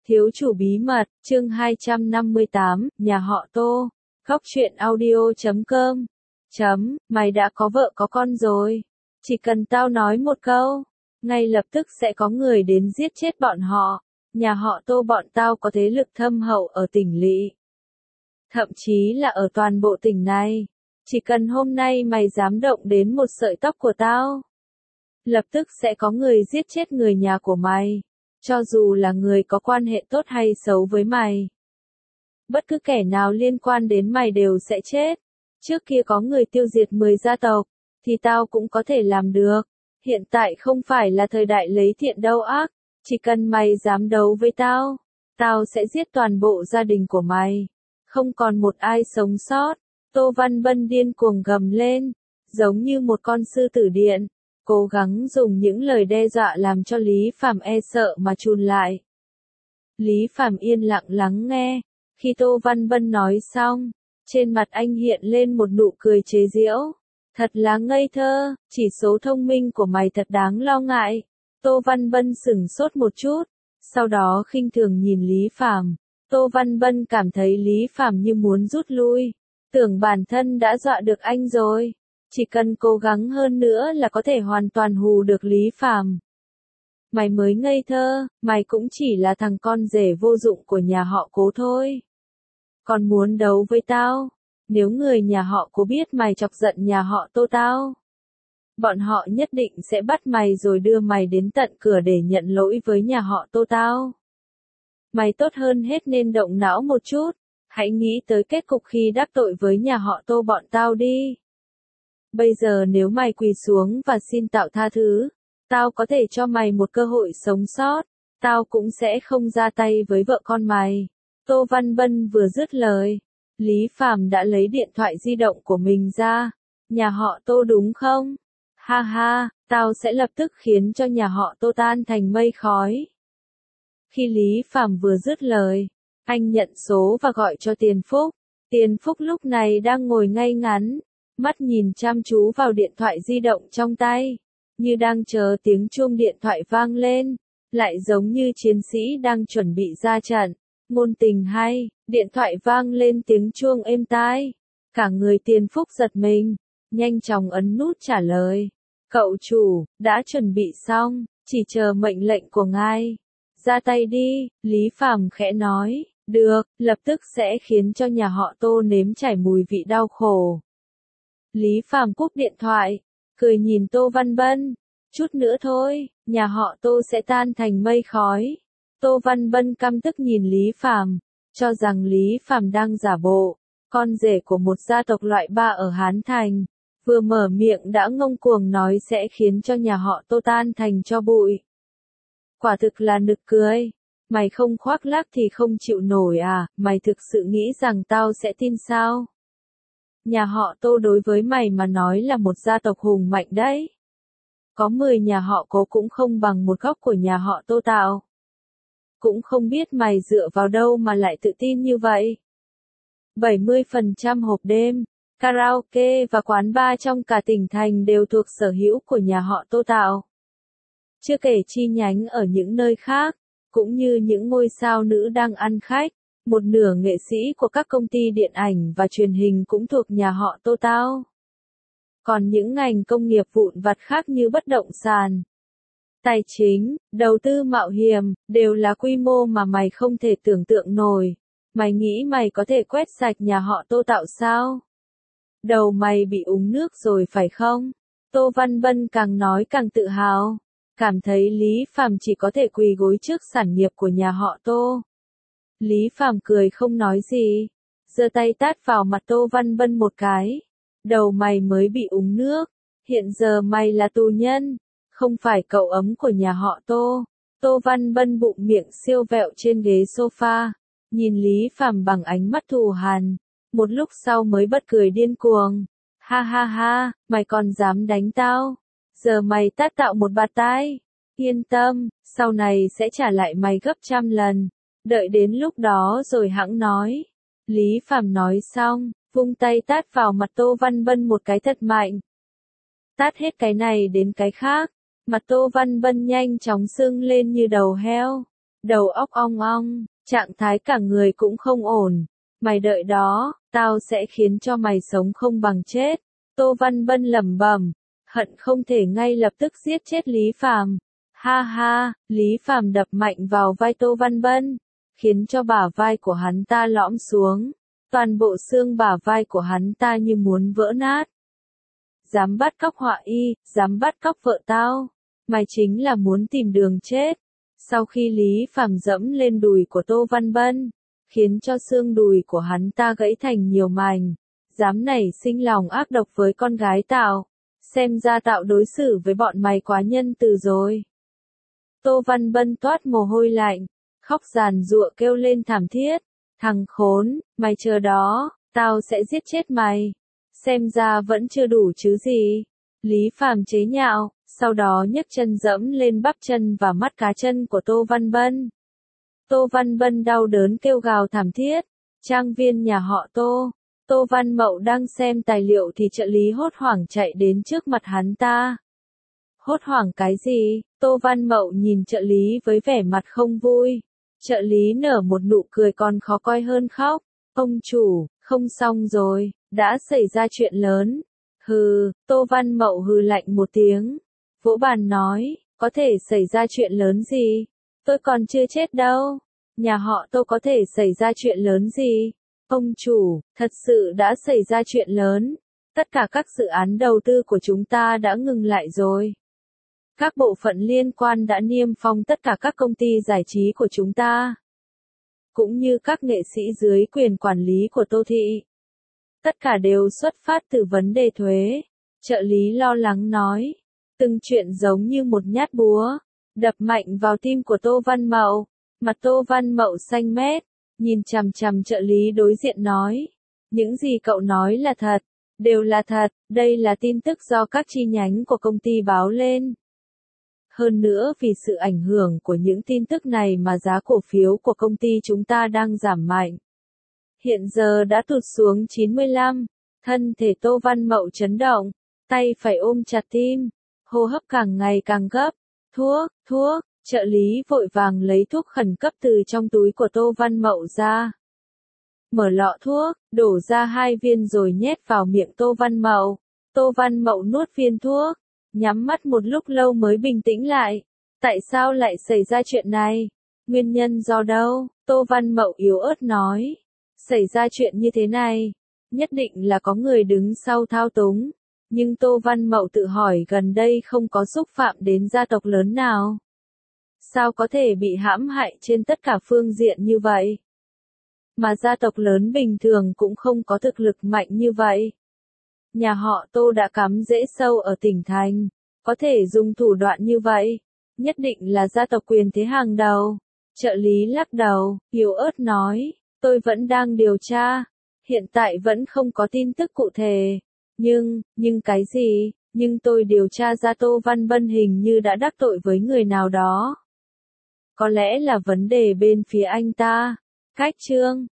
Thiếu chủ bí mật, chương 258, nhà họ Tô, góc truyện audio.com. Mày đã có vợ có con rồi. Chỉ cần tao nói một câu, ngay lập tức sẽ có người đến giết chết bọn họ. Nhà họ Tô bọn tao có thế lực thâm hậu ở tỉnh lỵ. Thậm chí là ở toàn bộ tỉnh này. Chỉ cần hôm nay mày dám động đến một sợi tóc của tao, lập tức sẽ có người giết chết người nhà của mày. Cho dù là người có quan hệ tốt hay xấu với mày. Bất cứ kẻ nào liên quan đến mày đều sẽ chết. Trước kia có người tiêu diệt 10 gia tộc, thì tao cũng có thể làm được. Hiện tại không phải là thời đại lấy thiện đấu ác. Chỉ cần mày dám đấu với tao, tao sẽ giết toàn bộ gia đình của mày. Không còn một ai sống sót. Tô Văn Bân điên cuồng gầm lên, giống như một con sư tử điện. Cố gắng dùng những lời đe dọa làm cho Lý Phàm e sợ mà chùn lại. Lý Phàm yên lặng lắng nghe. Khi Tô Văn Bân nói xong, trên mặt anh hiện lên một nụ cười chế giễu. Thật là ngây thơ, chỉ số thông minh của mày thật đáng lo ngại. Tô Văn Bân sửng sốt một chút, sau đó khinh thường nhìn Lý Phàm. Tô Văn Bân cảm thấy Lý Phàm như muốn rút lui, tưởng bản thân đã dọa được anh rồi. Chỉ cần cố gắng hơn nữa là có thể hoàn toàn hù được Lý Phàm. Mày mới ngây thơ, mày cũng chỉ là thằng con rể vô dụng của nhà họ Cố thôi. Còn muốn đấu với tao? Nếu người nhà họ Cố biết mày chọc giận nhà họ Tô tao, bọn họ nhất định sẽ bắt mày rồi đưa mày đến tận cửa để nhận lỗi với nhà họ Tô tao. Mày tốt hơn hết nên động não một chút, hãy nghĩ tới kết cục khi đắc tội với nhà họ Tô bọn tao đi. Bây giờ nếu mày quỳ xuống và xin tao tha thứ, tao có thể cho mày một cơ hội sống sót, tao cũng sẽ không ra tay với vợ con mày. Tô Văn Bân vừa dứt lời, Lý Phàm đã lấy điện thoại di động của mình ra. Nhà họ Tô đúng không? Ha ha, tao sẽ lập tức khiến cho nhà họ Tô tan thành mây khói. Khi Lý Phàm vừa dứt lời, anh nhận số và gọi cho Tiền Phúc. Tiền Phúc lúc này đang ngồi ngay ngắn, mắt nhìn chăm chú vào điện thoại di động trong tay, như đang chờ tiếng chuông điện thoại vang lên, lại giống như chiến sĩ đang chuẩn bị ra trận. Ngôn tình hay, điện thoại vang lên tiếng chuông êm tai. Cả người Tiền Phúc giật mình, nhanh chóng ấn nút trả lời. Cậu chủ, đã chuẩn bị xong, chỉ chờ mệnh lệnh của ngài. Ra tay đi, Lý Phàm khẽ nói. Được, lập tức sẽ khiến cho nhà họ Tô nếm trải mùi vị đau khổ. Lý Phàm cúp điện thoại, cười nhìn Tô Văn Bân. Chút nữa thôi, nhà họ Tô sẽ tan thành mây khói. Tô Văn Bân căm tức nhìn Lý Phàm, cho rằng Lý Phàm đang giả bộ, con rể của một gia tộc loại 3 ở Hán Thành. Vừa mở miệng đã ngông cuồng nói sẽ khiến cho nhà họ Tô tan thành tro bụi. Quả thực là nực cười. Mày không khoác lác thì không chịu nổi à, mày thực sự nghĩ rằng tao sẽ tin sao? Nhà họ Tô đối với mày mà nói là một gia tộc hùng mạnh đấy. Có 10 nhà họ Cố cũng không bằng một góc của nhà họ Tô tao. Cũng không biết mày dựa vào đâu mà lại tự tin như vậy. 70% hộp đêm, karaoke và quán bar trong cả tỉnh thành đều thuộc sở hữu của nhà họ Tô tao. Chưa kể chi nhánh ở những nơi khác, cũng như những ngôi sao nữ đang ăn khách. Một nửa nghệ sĩ của các công ty điện ảnh và truyền hình cũng thuộc nhà họ Tô tao. Còn những ngành công nghiệp vụn vặt khác như bất động sản, tài chính, đầu tư mạo hiểm, đều là quy mô mà mày không thể tưởng tượng nổi. Mày nghĩ mày có thể quét sạch nhà họ Tô tạo sao? Đầu mày bị uống nước rồi phải không? Tô Văn Bân càng nói càng tự hào, cảm thấy Lý Phàm chỉ có thể quỳ gối trước sản nghiệp của nhà họ Tô. Lý Phàm cười không nói gì, giơ tay tát vào mặt Tô Văn Bân một cái. Đầu mày mới bị uống nước, hiện giờ mày là tù nhân, không phải cậu ấm của nhà họ Tô. Tô Văn Bân bụng miệng siêu vẹo trên ghế sofa, nhìn Lý Phàm bằng ánh mắt thù hằn, một lúc sau mới bật cười điên cuồng. Ha ha ha, mày còn dám đánh tao? Giờ mày tát tạo một bạt tai. Yên tâm, sau này sẽ trả lại mày gấp 100 lần. Đợi đến lúc đó rồi hẵng nói. Lý Phàm nói xong, vung tay tát vào mặt Tô Văn Bân một cái thật mạnh. Tát hết cái này đến cái khác, mặt Tô Văn Bân nhanh chóng sưng lên như đầu heo. đầu óc ong ong, trạng thái cả người cũng không ổn. Mày đợi đó, tao sẽ khiến cho mày sống không bằng chết. Tô Văn Bân lẩm bẩm, hận không thể ngay lập tức giết chết Lý Phàm. Ha ha, Lý Phàm đập mạnh vào vai Tô Văn Bân, khiến cho bả vai của hắn ta lõm xuống. Toàn bộ xương bả vai của hắn ta như muốn vỡ nát. Dám bắt cóc Họa Y, dám bắt cóc vợ tao. Mày chính là muốn tìm đường chết. Sau khi Lý Phàm dẫm lên đùi của Tô Văn Bân, khiến cho xương đùi của hắn ta gãy thành nhiều mảnh. Dám nảy sinh lòng ác độc với con gái tao. Xem ra tao đối xử với bọn mày quá nhân từ rồi. Tô Văn Bân toát mồ hôi lạnh, khóc giàn giụa kêu lên thảm thiết. Thằng khốn, mày chờ đó, tao sẽ giết chết mày. Xem ra vẫn chưa đủ chứ gì. Lý Phàm chế nhạo, sau đó nhấc chân dẫm lên bắp chân và mắt cá chân của Tô Văn Bân. Tô Văn Bân đau đớn kêu gào thảm thiết. Trang viên nhà họ Tô. Tô Văn Mậu đang xem tài liệu thì trợ lý hốt hoảng chạy đến trước mặt hắn ta. Hốt hoảng cái gì? Tô Văn Mậu nhìn trợ lý với vẻ mặt không vui. Trợ lý nở một nụ cười còn khó coi hơn khóc. Ông chủ, không xong rồi, đã xảy ra chuyện lớn. Hừ, Tô Văn Mậu hừ lạnh một tiếng. Vỗ bàn nói, có thể xảy ra chuyện lớn gì? Tôi còn chưa chết đâu. Nhà họ Tô có thể xảy ra chuyện lớn gì? Ông chủ, thật sự đã xảy ra chuyện lớn. Tất cả các dự án đầu tư của chúng ta đã ngừng lại rồi. Các bộ phận liên quan đã niêm phong tất cả các công ty giải trí của chúng ta. Cũng như các nghệ sĩ dưới quyền quản lý của Tô Thị. Tất cả đều xuất phát từ vấn đề thuế. Trợ lý lo lắng nói. Từng chuyện giống như một nhát búa. Đập mạnh vào tim của Tô Văn Mậu. Mặt Tô Văn Mậu xanh mét. Nhìn chằm chằm trợ lý đối diện nói. Những gì cậu nói là thật. Đều là thật. Đây là tin tức do các chi nhánh của công ty báo lên. Hơn nữa vì sự ảnh hưởng của những tin tức này mà giá cổ phiếu của công ty chúng ta đang giảm mạnh. Hiện giờ đã tụt xuống 95. Thân thể Tô Văn Mậu chấn động. Tay phải ôm chặt tim. Hô hấp càng ngày càng gấp. Thuốc. Trợ lý vội vàng lấy thuốc khẩn cấp từ trong túi của Tô Văn Mậu ra. Mở lọ thuốc, đổ ra 2 viên rồi nhét vào miệng Tô Văn Mậu. Tô Văn Mậu nuốt viên thuốc. Nhắm mắt một lúc lâu mới bình tĩnh lại. Tại sao lại xảy ra chuyện này? Nguyên nhân do đâu? Tô Văn Mậu yếu ớt nói. Xảy ra chuyện như thế này. Nhất định là có người đứng sau thao túng. Nhưng Tô Văn Mậu tự hỏi gần đây không có xúc phạm đến gia tộc lớn nào. Sao có thể bị hãm hại trên tất cả phương diện như vậy? Mà gia tộc lớn bình thường cũng không có thực lực mạnh như vậy. Nhà họ Tô đã cắm rễ sâu ở tỉnh thành, có thể dùng thủ đoạn như vậy, nhất định là gia tộc quyền thế hàng đầu. Trợ lý lắc đầu, yếu ớt nói, tôi vẫn đang điều tra, hiện tại vẫn không có tin tức cụ thể. Nhưng cái gì? Nhưng tôi điều tra ra Tô Văn Bân hình như đã đắc tội với người nào đó. Có lẽ là vấn đề bên phía anh ta. Cách chương